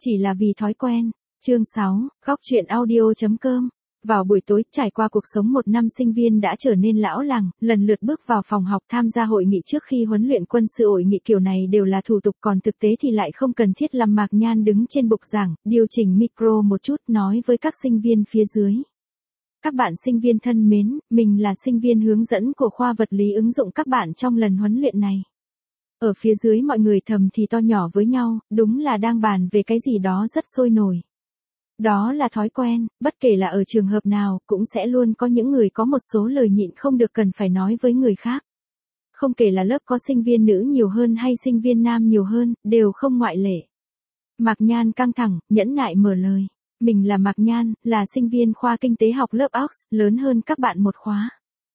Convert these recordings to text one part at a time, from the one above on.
Chỉ là vì thói quen. Chương 6, góc truyện audio.com. Vào buổi tối, trải qua cuộc sống một năm sinh viên đã trở nên lão làng, lần lượt bước vào phòng học tham gia hội nghị trước khi huấn luyện quân sự. Hội nghị kiểu này đều là thủ tục, còn thực tế thì lại không cần thiết. Làm Mạc Nhan đứng trên bục giảng, điều chỉnh micro một chút, nói với các sinh viên phía dưới. Các bạn sinh viên thân mến, mình là sinh viên hướng dẫn của khoa vật lý ứng dụng các bạn trong lần huấn luyện này. Ở phía dưới mọi người thầm thì to nhỏ với nhau, đúng là đang bàn về cái gì đó rất sôi nổi. Đó là thói quen, bất kể là ở trường hợp nào, cũng sẽ luôn có những người có một số lời nhịn không được cần phải nói với người khác. Không kể là lớp có sinh viên nữ nhiều hơn hay sinh viên nam nhiều hơn, đều không ngoại lệ. Mạc Nhan căng thẳng, nhẫn nại mở lời. Mình là Mạc Nhan, là sinh viên khoa kinh tế học lớp Ox, lớn hơn các bạn một khóa.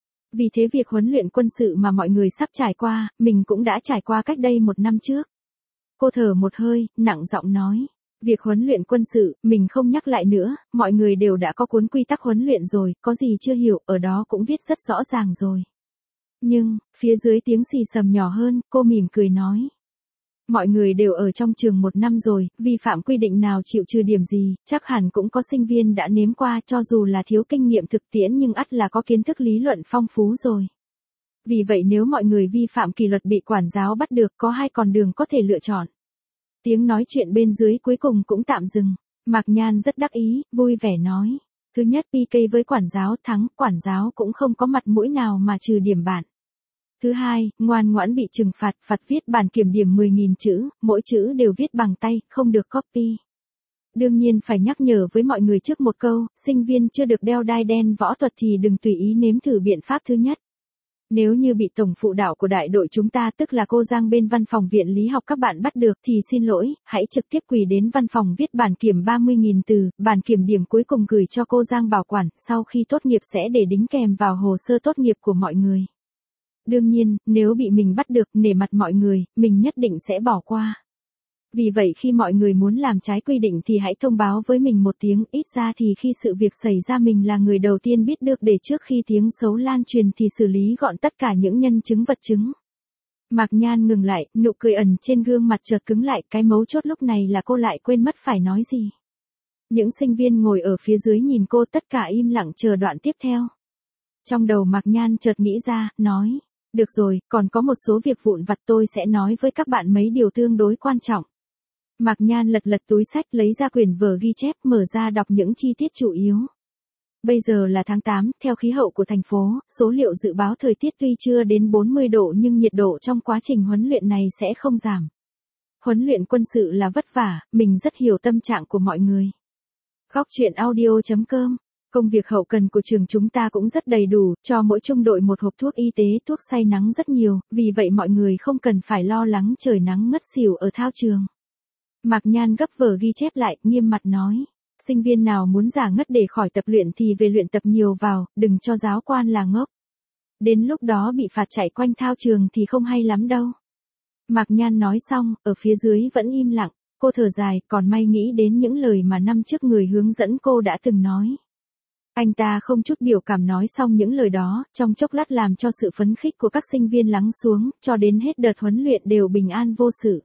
Vì thế việc huấn luyện quân sự mà mọi người sắp trải qua, mình cũng đã trải qua cách đây 1 năm trước. Cô thở một hơi, nặng giọng nói. Việc huấn luyện quân sự, mình không nhắc lại nữa, mọi người đều đã có cuốn quy tắc huấn luyện rồi, có gì chưa hiểu, ở đó cũng viết rất rõ ràng rồi. Nhưng, phía dưới tiếng xì xầm nhỏ hơn, cô mỉm cười nói. Mọi người đều ở trong trường 1 năm rồi, vi phạm quy định nào chịu trừ điểm gì, chắc hẳn cũng có sinh viên đã nếm qua, cho dù là thiếu kinh nghiệm thực tiễn nhưng ắt là có kiến thức lý luận phong phú rồi. Vì vậy nếu mọi người vi phạm kỷ luật bị quản giáo bắt được, có 2 con đường có thể lựa chọn. Tiếng nói chuyện bên dưới cuối cùng cũng tạm dừng. Mạc Nhan rất đắc ý, vui vẻ nói. Thứ nhất, PK với quản giáo thắng, quản giáo cũng không có mặt mũi nào mà trừ điểm bạn. Thứ hai, ngoan ngoãn bị trừng phạt, phạt viết bản kiểm điểm 10.000 chữ, mỗi chữ đều viết bằng tay, không được copy. Đương nhiên phải nhắc nhở với mọi người trước một câu, sinh viên chưa được đeo đai đen võ thuật thì đừng tùy ý nếm thử biện pháp thứ nhất. Nếu như bị tổng phụ đạo của đại đội chúng ta tức là cô Giang bên văn phòng viện lý học các bạn bắt được thì xin lỗi, hãy trực tiếp quỳ đến văn phòng viết bản kiểm 30.000 từ, bản kiểm điểm cuối cùng gửi cho cô Giang bảo quản, sau khi tốt nghiệp sẽ để đính kèm vào hồ sơ tốt nghiệp của mọi người. Đương nhiên, nếu bị mình bắt được, nể mặt mọi người, mình nhất định sẽ bỏ qua. Vì vậy khi mọi người muốn làm trái quy định thì hãy thông báo với mình một tiếng, ít ra thì khi sự việc xảy ra mình là người đầu tiên biết được để trước khi tiếng xấu lan truyền thì xử lý gọn tất cả những nhân chứng vật chứng. Mạc Nhan ngừng lại, nụ cười ẩn trên gương mặt chợt cứng lại, cái mấu chốt lúc này là cô lại quên mất phải nói gì. Những sinh viên ngồi ở phía dưới nhìn cô tất cả im lặng chờ đoạn tiếp theo. Trong đầu Mạc Nhan chợt nghĩ ra, nói, được rồi, còn có một số việc vụn vặt tôi sẽ nói với các bạn mấy điều tương đối quan trọng. Mạc Nhan lật lật túi sách lấy ra quyển vở ghi chép mở ra đọc những chi tiết chủ yếu. Bây giờ là tháng 8, theo khí hậu của thành phố, số liệu dự báo thời tiết tuy chưa đến 40 độ nhưng nhiệt độ trong quá trình huấn luyện này sẽ không giảm. Huấn luyện quân sự là vất vả, mình rất hiểu tâm trạng của mọi người. Góc truyện audio.com. Công việc hậu cần của trường chúng ta cũng rất đầy đủ, cho mỗi trung đội một hộp thuốc y tế, thuốc say nắng rất nhiều, vì vậy mọi người không cần phải lo lắng trời nắng ngất xỉu ở thao trường. Mạc Nhan gấp vở ghi chép lại, nghiêm mặt nói. Sinh viên nào muốn giả ngất để khỏi tập luyện thì về luyện tập nhiều vào, đừng cho giáo quan là ngốc. Đến lúc đó bị phạt chạy quanh thao trường thì không hay lắm đâu. Mạc Nhan nói xong, ở phía dưới vẫn im lặng, cô thở dài, còn may nghĩ đến những lời mà năm trước người hướng dẫn cô đã từng nói. Anh ta không chút biểu cảm nói xong những lời đó, trong chốc lát làm cho sự phấn khích của các sinh viên lắng xuống, cho đến hết đợt huấn luyện đều bình an vô sự.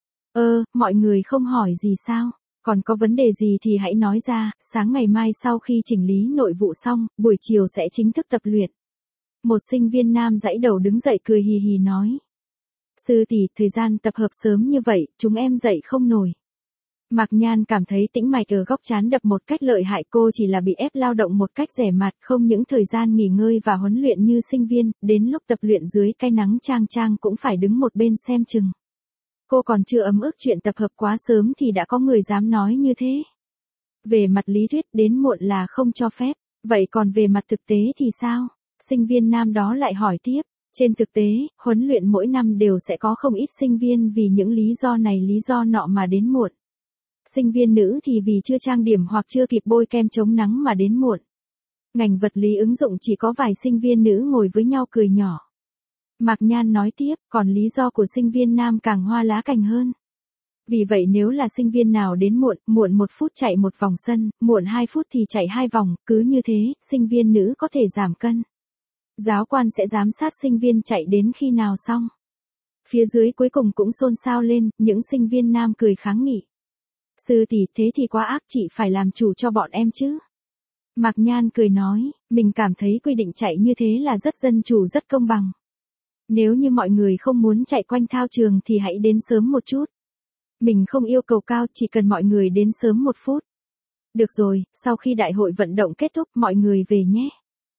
Mọi người không hỏi gì sao? Còn có vấn đề gì thì hãy nói ra, sáng ngày mai sau khi chỉnh lý nội vụ xong, buổi chiều sẽ chính thức tập luyện. Một sinh viên nam giãy đầu đứng dậy cười hì hì nói. Sư tỷ, thời gian tập hợp sớm như vậy, chúng em dậy không nổi. Mạc Nhan cảm thấy tĩnh mạch ở góc trán đập một cách lợi hại, cô chỉ là bị ép lao động một cách rẻ mạt, không những thời gian nghỉ ngơi và huấn luyện như sinh viên, đến lúc tập luyện dưới cái nắng chang chang cũng phải đứng một bên xem chừng. Cô còn chưa ấm ức chuyện tập hợp quá sớm thì đã có người dám nói như thế. Về mặt lý thuyết đến muộn là không cho phép, vậy còn về mặt thực tế thì sao? Sinh viên nam đó lại hỏi tiếp. Trên thực tế, huấn luyện mỗi năm đều sẽ có không ít sinh viên vì những lý do này lý do nọ mà đến muộn. Sinh viên nữ thì vì chưa trang điểm hoặc chưa kịp bôi kem chống nắng mà đến muộn. Ngành vật lý ứng dụng chỉ có vài sinh viên nữ ngồi với nhau cười nhỏ. Mạc Nhan nói tiếp, còn lý do của sinh viên nam càng hoa lá cành hơn. Vì vậy nếu là sinh viên nào đến muộn, muộn 1 phút chạy 1 vòng sân, muộn 2 phút thì chạy 2 vòng, cứ như thế, sinh viên nữ có thể giảm cân. Giáo quan sẽ giám sát sinh viên chạy đến khi nào xong. Phía dưới cuối cùng cũng xôn xao lên, những sinh viên nam cười kháng nghị. Sư tỷ, thế thì quá ác, chị phải làm chủ cho bọn em chứ. Mạc Nhan cười nói, mình cảm thấy quy định chạy như thế là rất dân chủ, rất công bằng. Nếu như mọi người không muốn chạy quanh thao trường thì hãy đến sớm một chút. Mình không yêu cầu cao, chỉ cần mọi người đến sớm 1 phút. Được rồi, sau khi đại hội vận động kết thúc mọi người về nhé.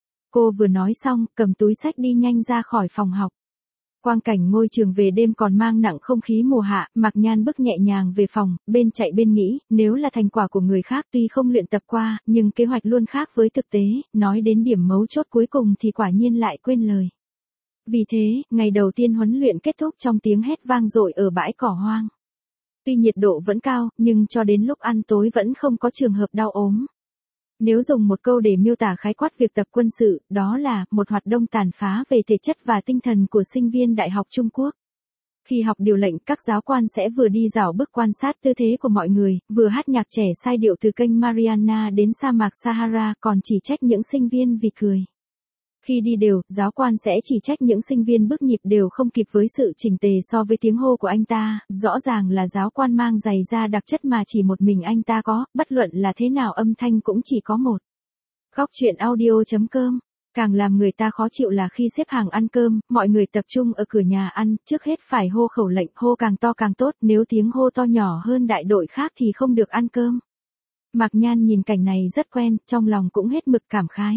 Cô vừa nói xong, cầm túi xách đi nhanh ra khỏi phòng học. Quang cảnh ngôi trường về đêm còn mang nặng không khí mùa hạ, Mạc Nhan bước nhẹ nhàng về phòng, bên chạy bên nghĩ, nếu là thành quả của người khác tuy không luyện tập qua, nhưng kế hoạch luôn khác với thực tế, nói đến điểm mấu chốt cuối cùng thì quả nhiên lại quên lời. Vì thế, ngày đầu tiên huấn luyện kết thúc trong tiếng hét vang dội ở bãi cỏ hoang. Tuy nhiệt độ vẫn cao, nhưng cho đến lúc ăn tối vẫn không có trường hợp đau ốm. Nếu dùng một câu để miêu tả khái quát việc tập quân sự, đó là một hoạt động tàn phá về thể chất và tinh thần của sinh viên Đại học Trung Quốc. Khi học điều lệnh, các giáo quan sẽ vừa đi dạo bước quan sát tư thế của mọi người, vừa hát nhạc trẻ sai điệu từ kênh Mariana đến sa mạc Sahara, còn chỉ trách những sinh viên vì cười. Khi đi đều, giáo quan sẽ chỉ trách những sinh viên bước nhịp đều không kịp với sự chỉnh tề so với tiếng hô của anh ta, rõ ràng là giáo quan mang giày da đặc chất mà chỉ một mình anh ta có, bất luận là thế nào âm thanh cũng chỉ có một. Góc truyện audio.com. Càng làm người ta khó chịu là khi xếp hàng ăn cơm, mọi người tập trung ở cửa nhà ăn, trước hết phải hô khẩu lệnh, hô càng to càng tốt, nếu tiếng hô to nhỏ hơn đại đội khác thì không được ăn cơm. Mạc Nhan nhìn cảnh này rất quen, trong lòng cũng hết mực cảm khái.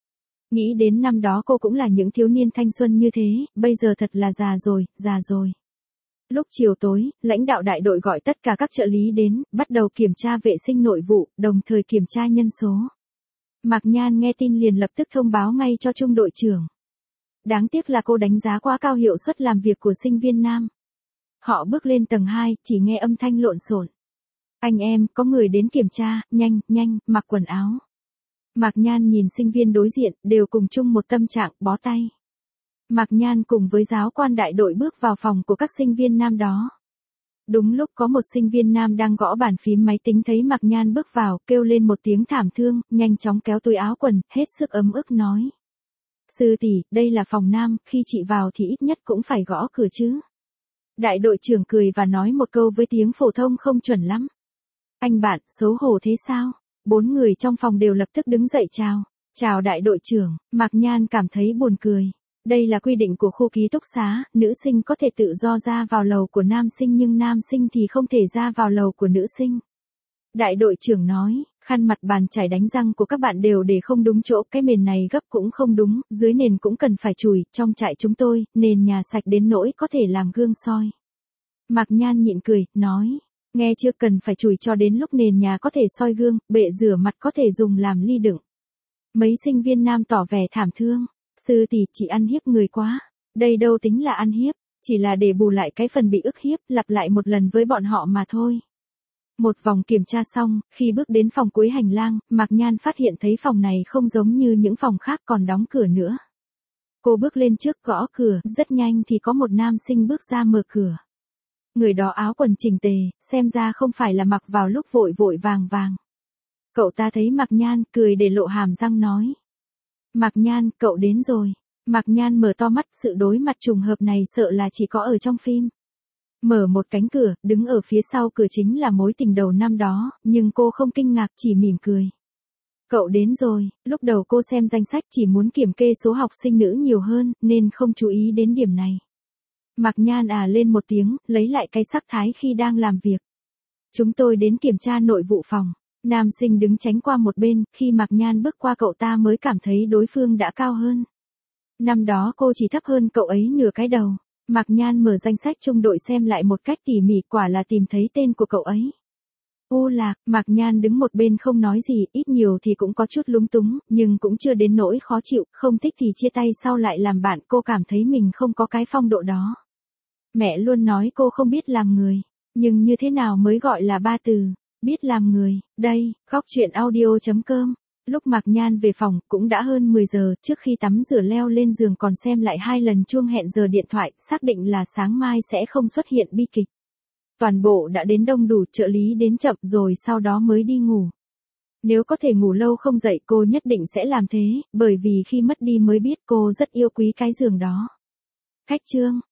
Nghĩ đến năm đó cô cũng là những thiếu niên thanh xuân như thế, bây giờ thật là già rồi. Lúc chiều tối, lãnh đạo đại đội gọi tất cả các trợ lý đến, bắt đầu kiểm tra vệ sinh nội vụ, đồng thời kiểm tra nhân số. Mạc Nhan nghe tin liền lập tức thông báo ngay cho trung đội trưởng. Đáng tiếc là cô đánh giá quá cao hiệu suất làm việc của sinh viên nam. Họ bước lên tầng 2, chỉ nghe âm thanh lộn xộn. Anh em, có người đến kiểm tra, nhanh, mặc quần áo. Mạc Nhan nhìn sinh viên đối diện, đều cùng chung một tâm trạng, bó tay. Mạc Nhan cùng với giáo quan đại đội bước vào phòng của các sinh viên nam đó. Đúng lúc có một sinh viên nam đang gõ bàn phím máy tính thấy Mạc Nhan bước vào, kêu lên một tiếng thảm thương, nhanh chóng kéo túi áo quần, hết sức ấm ức nói. Sư tỷ, đây là phòng nam, khi chị vào thì ít nhất cũng phải gõ cửa chứ. Đại đội trưởng cười và nói một câu với tiếng phổ thông không chuẩn lắm. Anh bạn, xấu hổ thế sao? 4 người trong phòng đều lập tức đứng dậy chào đại đội trưởng. Mạc Nhan cảm thấy buồn cười. Đây là quy định của khu ký túc xá, nữ sinh có thể tự do ra vào lầu của nam sinh nhưng nam sinh thì không thể ra vào lầu của nữ sinh. Đại đội trưởng nói, khăn mặt bàn chải đánh răng của các bạn đều để không đúng chỗ, cái nền này gấp cũng không đúng, dưới nền cũng cần phải chùi, trong trại chúng tôi, nền nhà sạch đến nỗi có thể làm gương soi. Mạc Nhan nhịn cười, nói. Nghe chưa, cần phải chùi cho đến lúc nền nhà có thể soi gương, bệ rửa mặt có thể dùng làm ly đựng. Mấy sinh viên nam tỏ vẻ thảm thương. Sư tỷ, chị ăn hiếp người quá. Đây đâu tính là ăn hiếp, chỉ là để bù lại cái phần bị ức hiếp, lặp lại một lần với bọn họ mà thôi. Một vòng kiểm tra xong, khi bước đến phòng cuối hành lang, Mạc Nhan phát hiện thấy phòng này không giống như những phòng khác còn đóng cửa nữa. Cô bước lên trước gõ cửa, rất nhanh thì có một nam sinh bước ra mở cửa. Người đó áo quần chỉnh tề, xem ra không phải là mặc vào lúc vội vàng. Cậu ta thấy Mạc Nhan, cười để lộ hàm răng nói. Mạc Nhan, cậu đến rồi. Mạc Nhan mở to mắt, sự đối mặt trùng hợp này sợ là chỉ có ở trong phim. Mở một cánh cửa, đứng ở phía sau cửa chính là mối tình đầu năm đó, nhưng cô không kinh ngạc, chỉ mỉm cười. Cậu đến rồi, lúc đầu cô xem danh sách chỉ muốn kiểm kê số học sinh nữ nhiều hơn, nên không chú ý đến điểm này. Mạc Nhan lên một tiếng, lấy lại cái sắc thái khi đang làm việc. Chúng tôi đến kiểm tra nội vụ phòng. Nam sinh đứng tránh qua một bên, khi Mạc Nhan bước qua cậu ta mới cảm thấy đối phương đã cao hơn. Năm đó cô chỉ thấp hơn cậu ấy nửa cái đầu. Mạc Nhan mở danh sách trung đội xem lại một cách tỉ mỉ, quả là tìm thấy tên của cậu ấy. U Lạc, Mạc Nhan đứng một bên không nói gì, ít nhiều thì cũng có chút lúng túng, nhưng cũng chưa đến nỗi khó chịu, không thích thì chia tay sau lại làm bạn, cô cảm thấy mình không có cái phong độ đó. Mẹ luôn nói cô không biết làm người, nhưng như thế nào mới gọi là 3 từ, biết làm người. Đây, góc truyện audio.com. Lúc Mạc Nhan về phòng, cũng đã hơn 10 giờ, trước khi tắm rửa leo lên giường còn xem lại 2 lần chuông hẹn giờ điện thoại, xác định là sáng mai sẽ không xuất hiện bi kịch. Toàn bộ đã đến đông đủ, trợ lý đến chậm rồi sau đó mới đi ngủ. Nếu có thể ngủ lâu không dậy cô nhất định sẽ làm thế, bởi vì khi mất đi mới biết cô rất yêu quý cái giường đó. Khách chương.